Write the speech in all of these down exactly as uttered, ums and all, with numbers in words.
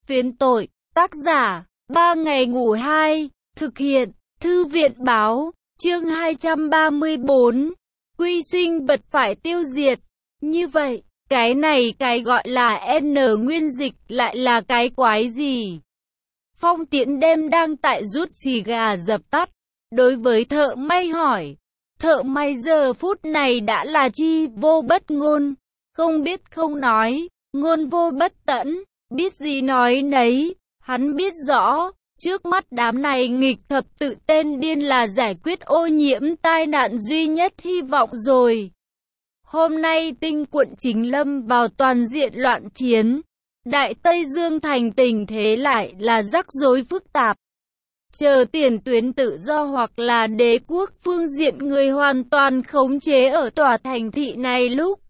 Phiến tội, tác giả, ba ngày ngủ hai, thực hiện, Thư viện báo, chương hai trăm ba mươi bốn, quy sinh vật phải tiêu diệt. Như vậy, cái này cái gọi là N nguyên dịch lại là cái quái gì? Phong Tiễn đêm đang tại rút xì gà dập tắt, đối với thợ may hỏi. Thợ may giờ phút này đã là chi vô bất ngôn, không biết không nói, ngôn vô bất tẫn, biết gì nói nấy. Hắn biết rõ, trước mắt đám này nghịch thập tự tên điên là giải quyết ô nhiễm tai nạn duy nhất hy vọng rồi. Hôm nay Tinh quận chính lâm vào toàn diện loạn chiến. Đại Tây Dương thành tình thế lại là rắc rối phức tạp. Chờ tiền tuyến tự do hoặc là đế quốc phương diện người hoàn toàn khống chế ở tòa thành thị này lúc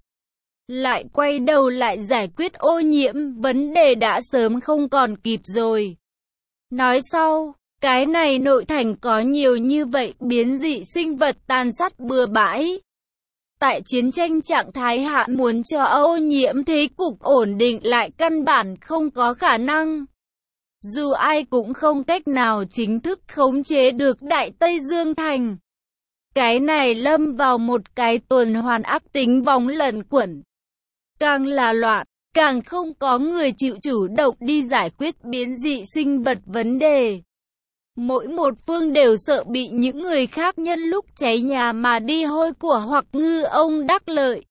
lại quay đầu lại giải quyết ô nhiễm, vấn đề đã sớm không còn kịp rồi. Nói sau, cái này nội thành có nhiều như vậy biến dị sinh vật tàn sát bừa bãi. Tại chiến tranh trạng thái hạ muốn cho ô nhiễm thế cục ổn định lại căn bản không có khả năng. Dù ai cũng không cách nào chính thức khống chế được Đại Tây Dương thành. Cái này lâm vào một cái tuần hoàn ác tính vòng lẩn quẩn. Càng là loạn, càng không có người chịu chủ động đi giải quyết biến dị sinh vật vấn đề. Mỗi một phương đều sợ bị những người khác nhân lúc cháy nhà mà đi hôi của hoặc ngư ông đắc lợi.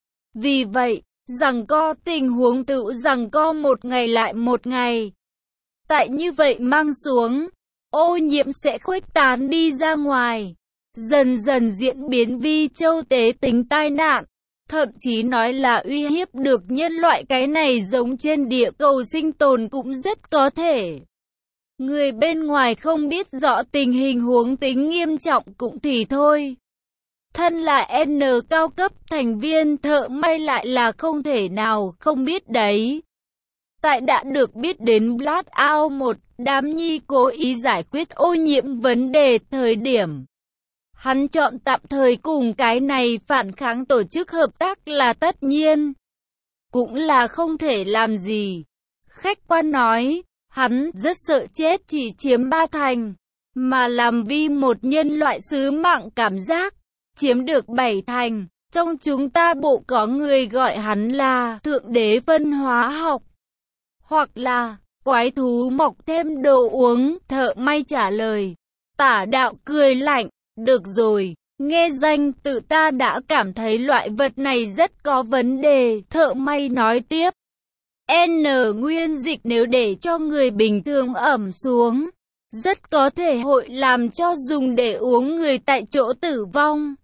Vì vậy, giằng co tình huống tự giằng co một ngày lại một ngày. Tại như vậy mang xuống, ô nhiễm sẽ khuếch tán đi ra ngoài, dần dần diễn biến vi châu tế tính tai nạn, thậm chí nói là uy hiếp được nhân loại. Cái này giống trên địa cầu sinh tồn cũng rất có thể. Người bên ngoài không biết rõ tình hình huống tính nghiêm trọng cũng thì thôi. Thân là N cao cấp thành viên thợ may lại là không thể nào không biết đấy. Tại đã được biết đến Blackout một, đám nhi cố ý giải quyết ô nhiễm vấn đề thời điểm. Hắn chọn tạm thời cùng cái này phản kháng tổ chức hợp tác là tất nhiên. Cũng là không thể làm gì. Khách quan nói, hắn rất sợ chết chỉ chiếm ba thành, mà làm vì một nhân loại sứ mạng cảm giác, chiếm được bảy thành. Trong chúng ta bộ có người gọi hắn là thượng đế phân hóa học, hoặc là quái thú mọc thêm đồ uống. Thợ may trả lời. Tả đạo cười lạnh. Được rồi, nghe danh tự ta đã cảm thấy loại vật này rất có vấn đề. Thợ may nói tiếp. N nguyên dịch nếu để cho người bình thường ẩm xuống, rất có thể hội làm cho dùng để uống người tại chỗ tử vong.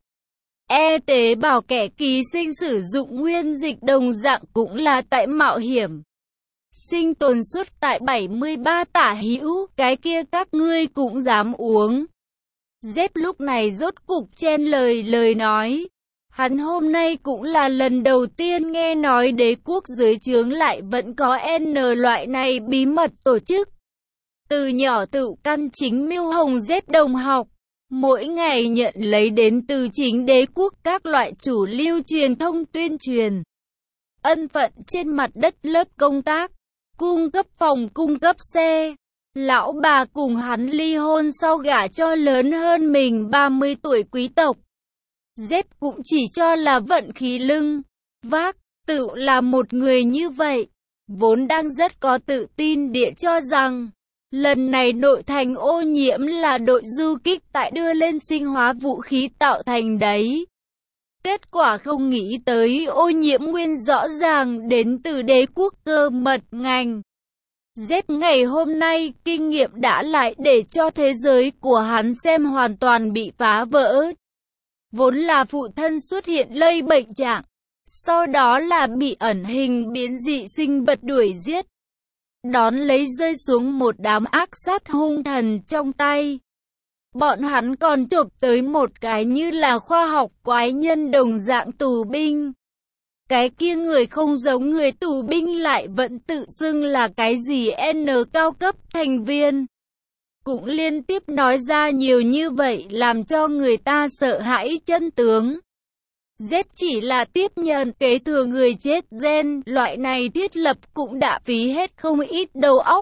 E tế bào kẻ ký sinh sử dụng nguyên dịch đồng dạng cũng là tại mạo hiểm. Sinh tồn suốt tại bảy mươi ba tả hữu, cái kia các ngươi cũng dám uống. Dép lúc này rốt cục chen lời lời nói. Hắn hôm nay cũng là lần đầu tiên nghe nói đế quốc dưới trướng lại vẫn có N loại này bí mật tổ chức. Từ nhỏ tự căn chính mưu hồng dép đồng học, mỗi ngày nhận lấy đến từ chính đế quốc các loại chủ lưu truyền thông tuyên truyền. Ân phận trên mặt đất lớp công tác, cung cấp phòng cung cấp xe. Lão bà cùng hắn ly hôn sau gả cho lớn hơn mình ba mươi tuổi quý tộc. Dép cũng chỉ cho là vận khí lưng vác, tự là một người như vậy, vốn đang rất có tự tin địa cho rằng, lần này nội thành ô nhiễm là đội du kích tại đưa lên sinh hóa vũ khí tạo thành đấy. Kết quả không nghĩ tới ô nhiễm nguyên rõ ràng đến từ đế quốc cơ mật ngành. Dép ngày hôm nay kinh nghiệm đã lại để cho thế giới của hắn xem hoàn toàn bị phá vỡ. Vốn là phụ thân xuất hiện lây bệnh trạng, sau đó là bị ẩn hình biến dị sinh vật đuổi giết. Đón lấy rơi xuống một đám ác sát hung thần trong tay. Bọn hắn còn chộp tới một cái như là khoa học quái nhân đồng dạng tù binh. Cái kia người không giống người tù binh lại vẫn tự xưng là cái gì N cao cấp thành viên. Cũng liên tiếp nói ra nhiều như vậy làm cho người ta sợ hãi chân tướng. Z chỉ là tiếp nhận kế thừa người chết gen, loại này thiết lập cũng đã phí hết không ít đầu óc.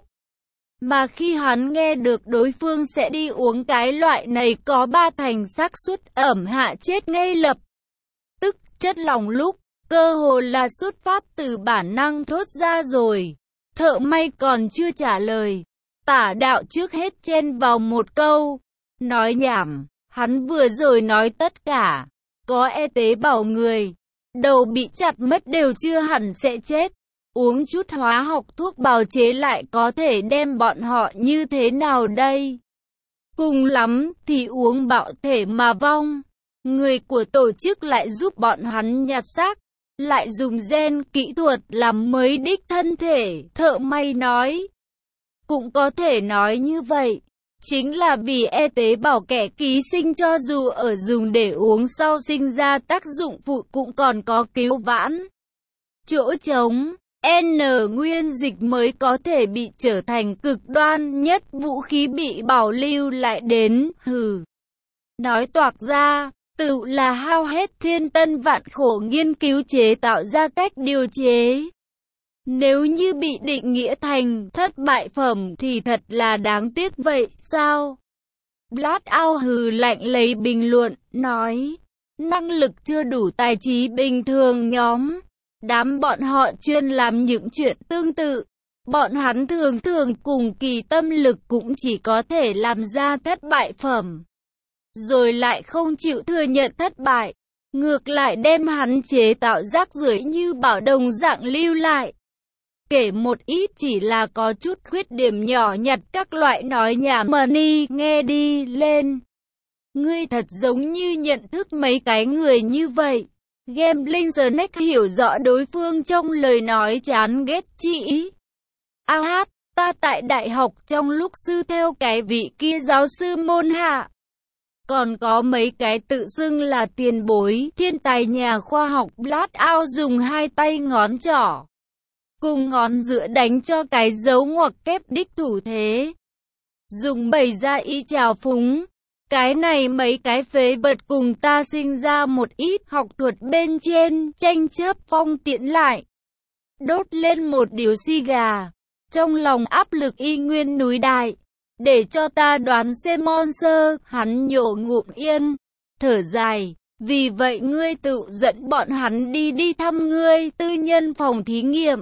Mà khi hắn nghe được đối phương sẽ đi uống cái loại này có ba thành xác suất ẩm hạ chết ngay lập tức, chất lỏng lúc, cơ hồ là xuất phát từ bản năng thốt ra rồi. Thợ may còn chưa trả lời. Tả đạo trước hết chen vào một câu. Nói nhảm, hắn vừa rồi nói tất cả. Có e tế bào người, đầu bị chặt mất đều chưa hẳn sẽ chết. Uống chút hóa học thuốc bào chế lại có thể đem bọn họ như thế nào đây? Cùng lắm thì uống bạo thể mà vong. Người của tổ chức lại giúp bọn hắn nhặt xác, lại dùng gen kỹ thuật làm mới đích thân thể, thợ may nói. Cũng có thể nói như vậy. Chính là vì e tế bào kẻ ký sinh cho dù ở dùng để uống sau sinh ra tác dụng phụ cũng còn có cứu vãn. Chỗ trống, N nguyên dịch mới có thể bị trở thành cực đoan nhất vũ khí bị bảo lưu lại đến, hừ. Nói toạc ra, tự là hao hết thiên tân vạn khổ nghiên cứu chế tạo ra cách điều chế. Nếu như bị định nghĩa thành thất bại phẩm thì thật là đáng tiếc vậy, sao? Blackout hừ lạnh lấy bình luận, nói, năng lực chưa đủ tài trí bình thường nhóm. Đám bọn họ chuyên làm những chuyện tương tự. Bọn hắn thường thường cùng kỳ tâm lực cũng chỉ có thể làm ra thất bại phẩm. Rồi lại không chịu thừa nhận thất bại. Ngược lại đem hắn chế tạo rác rưởi như bảo đồng dạng lưu lại. Kể một ít chỉ là có chút khuyết điểm nhỏ nhặt các loại nói nhảm money nghe đi lên. Ngươi thật giống như nhận thức mấy cái người như vậy. Gambling Snack hiểu rõ đối phương trong lời nói chán ghét chị. A hát, ta tại đại học trong lúc sư theo cái vị kia giáo sư môn hạ. Còn có mấy cái tự xưng là tiền bối, thiên tài nhà khoa học. Blackout dùng hai tay ngón trỏ cùng ngón giữa đánh cho cái dấu ngoặc kép đích thủ thế. Dùng bày ra y trào phúng. Cái này mấy cái phế vật cùng ta sinh ra một ít học thuật bên trên, tranh chấp phong tiện lại. Đốt lên một điếu xì gà. Trong lòng áp lực y nguyên núi đại. Để cho ta đoán xem monster, hắn nhổ ngụm yên. Thở dài. Vì vậy ngươi tự dẫn bọn hắn đi đi thăm ngươi tư nhân phòng thí nghiệm.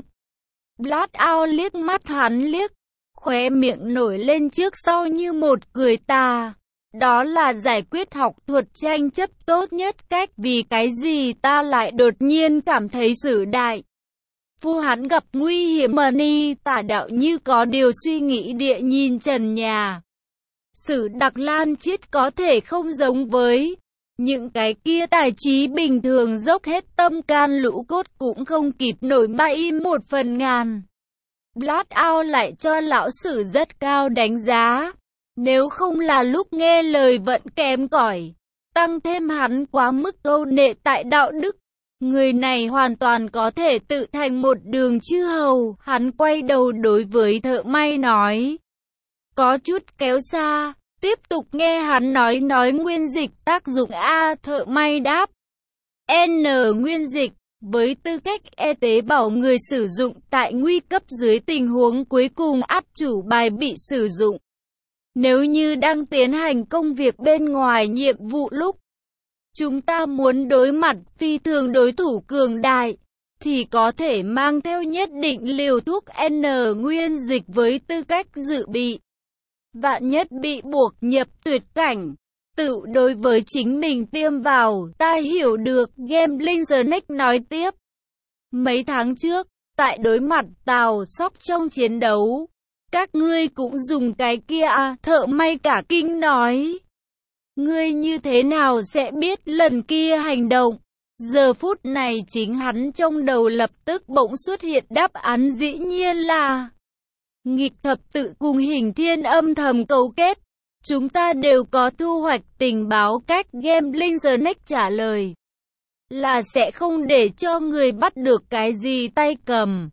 Blackout liếc mắt hắn liếc. Khóe miệng nổi lên trước sau như một cười tà. Đó là giải quyết học thuật tranh chấp tốt nhất cách. Vì cái gì ta lại đột nhiên cảm thấy sử đại phu hắn gặp nguy hiểm money. Tả đạo như có điều suy nghĩ địa nhìn trần nhà. Sử Đặc Lan Chiết có thể không giống với những cái kia tài trí bình thường dốc hết tâm can lũ cốt cũng không kịp nổi bay một phần ngàn. Blackout lại cho lão sử rất cao đánh giá. Nếu không là lúc nghe lời vẫn kém cỏi, tăng thêm hắn quá mức câu nệ tại đạo đức, người này hoàn toàn có thể tự thành một đường chư hầu. Hắn quay đầu đối với thợ may nói, có chút kéo xa, tiếp tục nghe hắn nói nói nguyên dịch tác dụng A. Thợ may đáp, N nguyên dịch, với tư cách e tế bào người sử dụng tại nguy cấp dưới tình huống cuối cùng át chủ bài bị sử dụng. Nếu như đang tiến hành công việc bên ngoài nhiệm vụ lúc chúng ta muốn đối mặt phi thường đối thủ cường đại, thì có thể mang theo nhất định liều thuốc N nguyên dịch với tư cách dự bị. Vạn nhất bị buộc nhập tuyệt cảnh, tự đối với chính mình tiêm vào, ta hiểu được, Gambling Snack nói tiếp. Mấy tháng trước, tại đối mặt Tào Sóc trong chiến đấu, các ngươi cũng dùng cái kia à, thợ may cả kinh nói. Ngươi như thế nào sẽ biết lần kia hành động? Giờ phút này chính hắn trong đầu lập tức bỗng xuất hiện đáp án dĩ nhiên là nghịch thập tự cùng hình thiên âm thầm cấu kết. Chúng ta đều có thu hoạch tình báo cách. Gambling Snack trả lời là sẽ không để cho người bắt được cái gì tay cầm.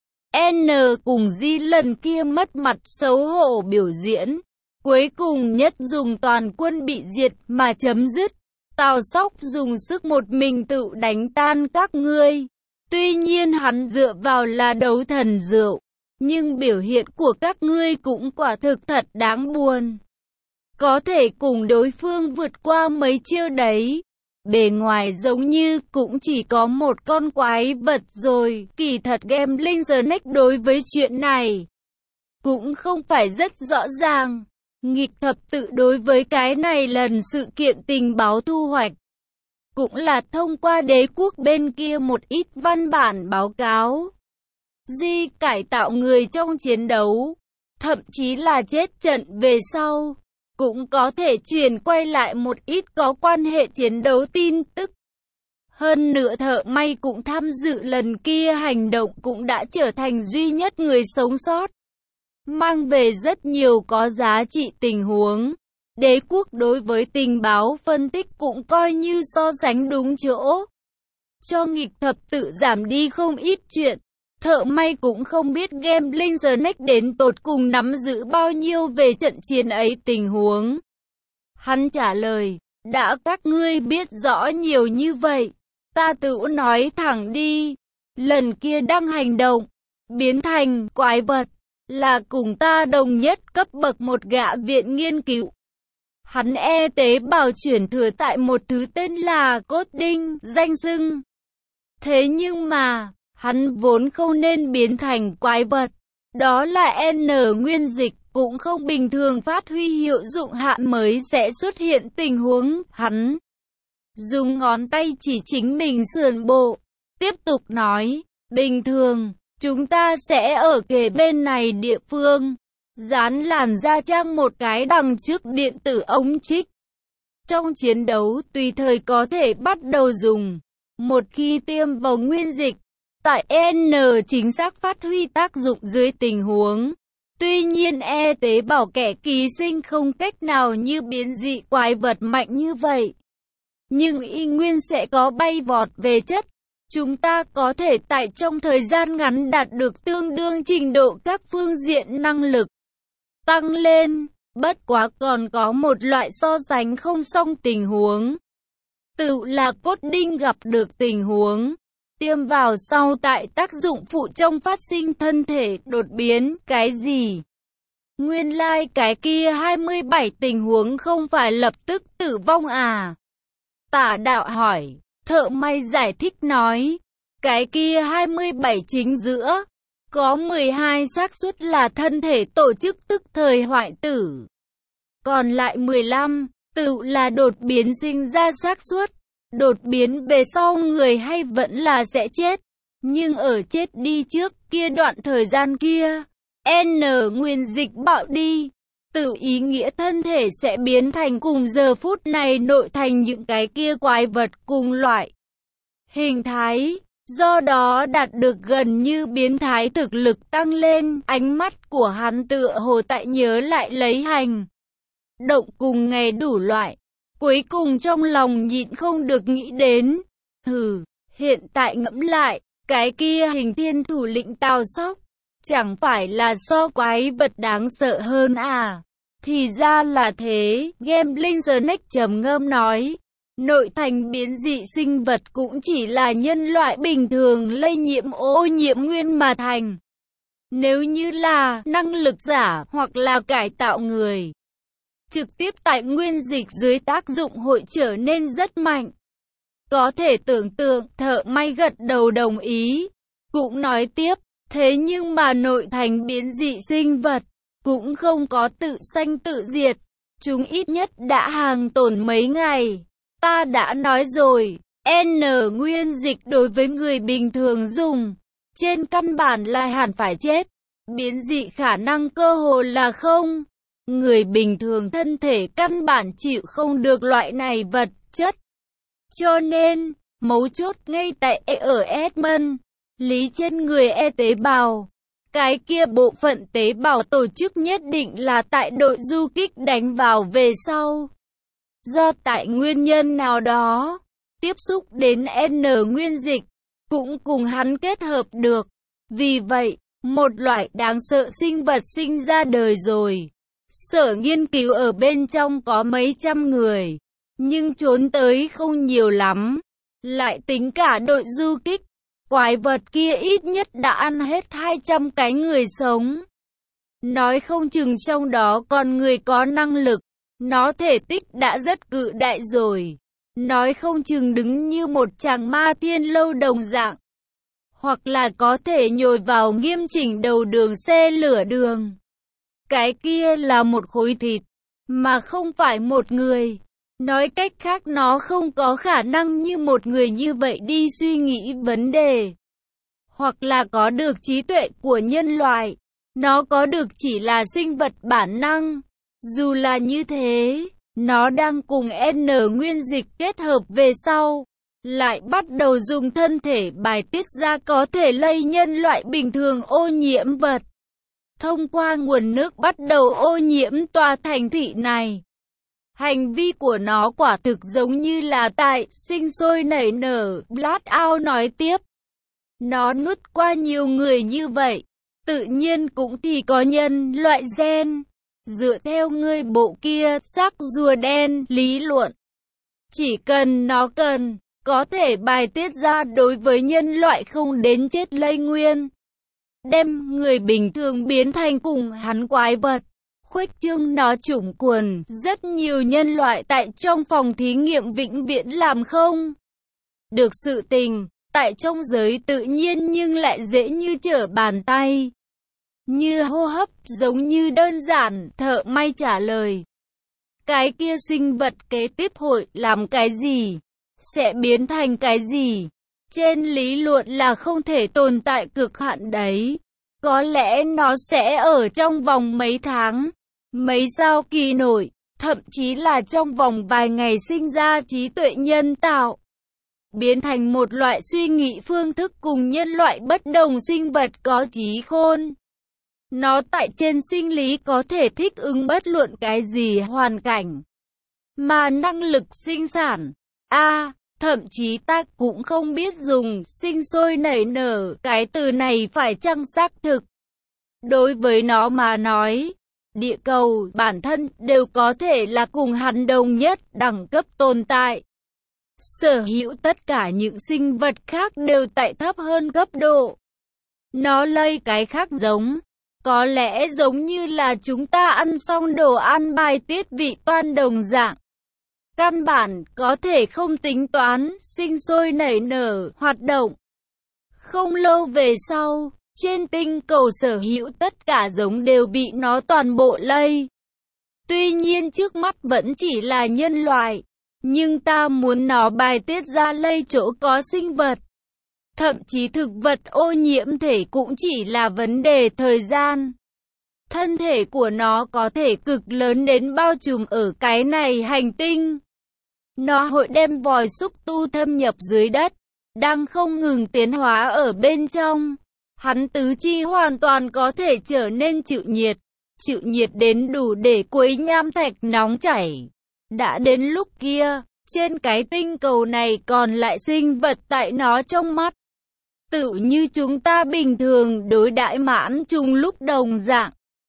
N cùng Di lần kia mất mặt xấu hổ biểu diễn, cuối cùng nhất dùng toàn quân bị diệt mà chấm dứt. Tào Sóc dùng sức một mình tự đánh tan các ngươi. Tuy nhiên hắn dựa vào là đấu thần rượu, nhưng biểu hiện của các ngươi cũng quả thực thật đáng buồn. Có thể cùng đối phương vượt qua mấy chiêu đấy. Bề ngoài giống như cũng chỉ có một con quái vật rồi. Kỳ thật Gambling Snake đối với chuyện này cũng không phải rất rõ ràng. Nghịch thập tự đối với cái này lần sự kiện tình báo thu hoạch cũng là thông qua đế quốc bên kia một ít văn bản báo cáo di cải tạo người trong chiến đấu, thậm chí là chết trận về sau, cũng có thể truyền quay lại một ít có quan hệ chiến đấu tin tức. Hơn nữa thợ may cũng tham dự lần kia hành động cũng đã trở thành duy nhất người sống sót, mang về rất nhiều có giá trị tình huống. Đế quốc đối với tình báo phân tích cũng coi như so sánh đúng chỗ, cho nghịch thập tự giảm đi không ít chuyện. Thợ may cũng không biết Gambling Snake đến tột cùng nắm giữ bao nhiêu về trận chiến ấy tình huống. Hắn trả lời, đã các ngươi biết rõ nhiều như vậy, ta tự nói thẳng đi. Lần kia đang hành động, biến thành quái vật, là cùng ta đồng nhất cấp bậc một gã viện nghiên cứu. Hắn e tế bào chuyển thừa tại một thứ tên là cốt đinh, danh xưng. Thế nhưng mà, hắn vốn không nên biến thành quái vật. Đó là N nguyên dịch, cũng không bình thường phát huy hiệu dụng hạ mới sẽ xuất hiện tình huống. Hắn dùng ngón tay chỉ chính mình sườn bộ, tiếp tục nói, bình thường, chúng ta sẽ ở kề bên này địa phương, dán làn da trang một cái đằng trước điện tử ống trích. Trong chiến đấu tùy thời có thể bắt đầu dùng. Một khi tiêm vào nguyên dịch, tại N chính xác phát huy tác dụng dưới tình huống. Tuy nhiên E tế bào kẻ ký sinh không cách nào như biến dị quái vật mạnh như vậy, nhưng y nguyên sẽ có bay vọt về chất. Chúng ta có thể tại trong thời gian ngắn đạt được tương đương trình độ các phương diện năng lực tăng lên. Bất quá còn có một loại so sánh không song tình huống, tự là cốt đinh gặp được tình huống tiêm vào sau tại tác dụng phụ trong phát sinh thân thể đột biến. Cái gì? Nguyên lai like cái kia hai mươi bảy tình huống không phải lập tức tử vong à? Tả đạo hỏi. Thợ may giải thích nói, cái kia hai mươi bảy chính giữa có mười hai xác suất là thân thể tổ chức tức thời hoại tử, còn lại mười lăm tự là đột biến sinh ra xác suất. Đột biến về sau người hay vẫn là sẽ chết, nhưng ở chết đi trước kia đoạn thời gian kia, N nguyên dịch bạo đi, tự ý nghĩa thân thể sẽ biến thành cùng giờ phút này nội thành những cái kia quái vật cùng loại hình thái, do đó đạt được gần như biến thái thực lực tăng lên. Ánh mắt của hắn tựa hồ tại nhớ lại lấy hành động cùng ngày đủ loại. Cuối cùng trong lòng nhịn không được nghĩ đến, hừ, hiện tại ngẫm lại, cái kia hình thiên thủ lĩnh Tào Sóc, chẳng phải là so quái vật đáng sợ hơn à? Thì ra là thế. Gambling Snake trầm ngâm nói, nội thành biến dị sinh vật cũng chỉ là nhân loại bình thường lây nhiễm ô nhiễm nguyên mà thành. Nếu như là năng lực giả hoặc là cải tạo người, trực tiếp tại nguyên dịch dưới tác dụng hội trở nên rất mạnh. Có thể tưởng tượng. Thợ may gật đầu đồng ý, cũng nói tiếp, thế nhưng mà nội thành biến dị sinh vật cũng không có tự sanh tự diệt, chúng ít nhất đã hàng tồn mấy ngày. Ta đã nói rồi, N nguyên dịch đối với người bình thường dùng, trên căn bản là hẳn phải chết, biến dị khả năng cơ hồ là không. Người bình thường thân thể căn bản chịu không được loại này vật chất. Cho nên, mấu chốt ngay tại e ở Edmund, lý trên người E tế bào. Cái kia bộ phận tế bào tổ chức nhất định là tại đội du kích đánh vào về sau. Do tại nguyên nhân nào đó, tiếp xúc đến N nguyên dịch, cũng cùng hắn kết hợp được. Vì vậy, một loại đáng sợ sinh vật sinh ra đời rồi. Sở nghiên cứu ở bên trong có mấy trăm người, nhưng trốn tới không nhiều lắm. Lại tính cả đội du kích, quái vật kia ít nhất đã ăn hết hai trăm cái người sống. Nói không chừng trong đó còn người có năng lực, nó thể tích đã rất cự đại rồi. Nói không chừng đứng như một chàng ma thiên lâu đồng dạng. Hoặc là có thể nhồi vào nghiêm chỉnh đầu đường xe lửa đường. Cái kia là một khối thịt, mà không phải một người. Nói cách khác nó không có khả năng như một người như vậy đi suy nghĩ vấn đề. Hoặc là có được trí tuệ của nhân loại. Nó có được chỉ là sinh vật bản năng. Dù là như thế, nó đang cùng N nguyên dịch kết hợp về sau. Lại bắt đầu dùng thân thể bài tiết ra có thể lây nhân loại bình thường ô nhiễm vật. Thông qua nguồn nước bắt đầu ô nhiễm tòa thành thị này. Hành vi của nó quả thực giống như là tại sinh sôi nảy nở, Blackout nói tiếp. Nó nuốt qua nhiều người như vậy, tự nhiên cũng thì có nhân loại gen. Dựa theo ngươi bộ kia, xác rùa đen, lý luận. Chỉ cần nó cần, có thể bài tiết ra đối với nhân loại không đến chết lây nguyên. Đem người bình thường biến thành cùng hắn quái vật. Khuếch trương nó chủng quần, rất nhiều nhân loại tại trong phòng thí nghiệm vĩnh viễn làm không được sự tình, tại trong giới tự nhiên nhưng lại dễ như trở bàn tay. Như hô hấp, giống như đơn giản, thợ may trả lời. Cái kia sinh vật kế tiếp hội làm cái gì? Sẽ biến thành cái gì? Trên lý luận là không thể tồn tại cực hạn đấy. Có lẽ nó sẽ ở trong vòng mấy tháng, mấy sao kỳ nổi, thậm chí là trong vòng vài ngày sinh ra trí tuệ nhân tạo. Biến thành một loại suy nghĩ phương thức cùng nhân loại bất đồng sinh vật có trí khôn. Nó tại trên sinh lý có thể thích ứng bất luận cái gì hoàn cảnh. Mà năng lực sinh sản, a à, thậm chí ta cũng không biết dùng sinh sôi nảy nở cái từ này phải chăng xác thực. Đối với nó mà nói, địa cầu bản thân đều có thể là cùng hắn đồng nhất đẳng cấp tồn tại. Sở hữu tất cả những sinh vật khác đều tại thấp hơn cấp độ. Nó lây cái khác giống. Có lẽ giống như là chúng ta ăn xong đồ ăn bài tiết vị toan đồng dạng. Căn bản có thể không tính toán, sinh sôi nảy nở, hoạt động. Không lâu về sau, trên tinh cầu sở hữu tất cả giống đều bị nó toàn bộ lây. Tuy nhiên trước mắt vẫn chỉ là nhân loại, nhưng ta muốn nó bài tiết ra lây chỗ có sinh vật. Thậm chí thực vật ô nhiễm thể cũng chỉ là vấn đề thời gian. Thân thể của nó có thể cực lớn đến bao trùm ở cái này hành tinh. Nó hội đem vòi xúc tu thâm nhập dưới đất, đang không ngừng tiến hóa ở bên trong. Hắn tứ chi hoàn toàn có thể trở nên chịu nhiệt, chịu nhiệt đến đủ để quấy nham thạch nóng chảy. Đã đến lúc kia, trên cái tinh cầu này còn lại sinh vật tại nó trong mắt. Tự như chúng ta bình thường đối đãi mãn trùng lúc đồng dạng.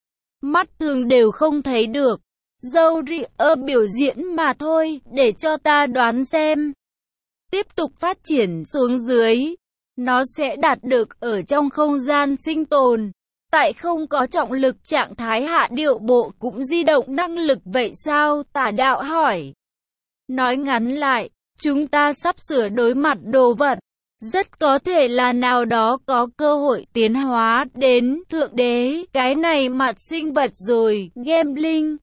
Mắt thường đều không thấy được. Dâu ri ơ biểu diễn mà thôi, để cho ta đoán xem. Tiếp tục phát triển xuống dưới, nó sẽ đạt được ở trong không gian sinh tồn. Tại không có trọng lực trạng thái hạ điệu bộ cũng di động năng lực vậy sao? Tả đạo hỏi. Nói ngắn lại, chúng ta sắp sửa đối mặt đồ vật. Rất có thể là nào đó có cơ hội tiến hóa đến thượng đế, cái này mặt sinh vật rồi, gambling.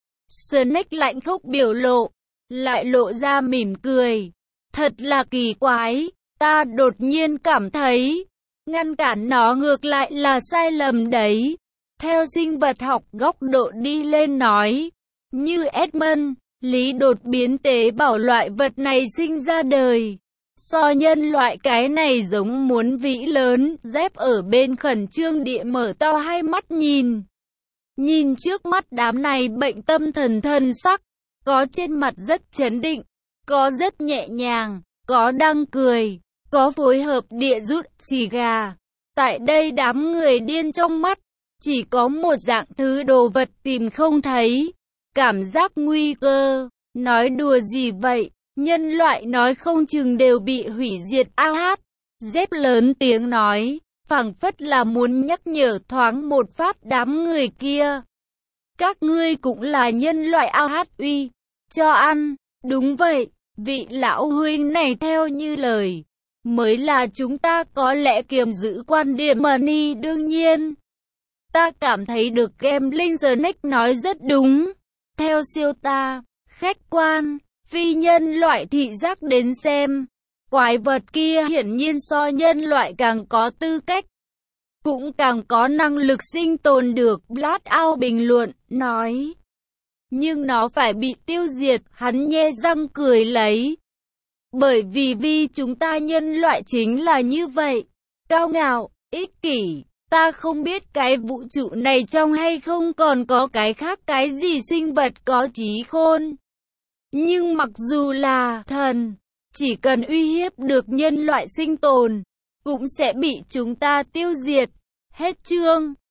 Snake lạnh khốc biểu lộ, lại lộ ra mỉm cười. Thật là kỳ quái, ta đột nhiên cảm thấy, ngăn cản nó ngược lại là sai lầm đấy. Theo sinh vật học góc độ đi lên nói, như Edmund, lý đột biến tế bào loại vật này sinh ra đời. So nhân loại cái này giống muốn vĩ lớn, dép ở bên khẩn trương địa mở to hai mắt nhìn. Nhìn trước mắt đám này bệnh tâm thần thân sắc, có trên mặt rất chấn định, có rất nhẹ nhàng, có đang cười, có phối hợp địa rút xì gà. Tại đây đám người điên trong mắt, chỉ có một dạng thứ đồ vật tìm không thấy, cảm giác nguy cơ. Nói đùa gì vậy? Nhân loại nói không chừng đều bị hủy diệt. A hát Z lớn tiếng nói, phảng phất là muốn nhắc nhở thoáng một phát đám người kia. Các ngươi cũng là nhân loại. A hát uy, cho ăn. Đúng vậy, vị lão huynh này theo như lời. Mới là chúng ta có lẽ kiềm giữ quan điểm money đương nhiên. Ta cảm thấy được Gambling Snake nói rất đúng. Theo siêu ta, khách quan, phi nhân loại thị giác đến xem. Quái vật kia hiển nhiên so nhân loại càng có tư cách. Cũng càng có năng lực sinh tồn được. Blackout bình luận, nói. Nhưng nó phải bị tiêu diệt, hắn nhe răng cười lấy. Bởi vì vì chúng ta nhân loại chính là như vậy. Cao ngạo, ích kỷ. Ta không biết cái vũ trụ này trong hay không còn có cái khác cái gì sinh vật có trí khôn. Nhưng mặc dù là thần, chỉ cần uy hiếp được nhân loại sinh tồn, cũng sẽ bị chúng ta tiêu diệt. Hết chương.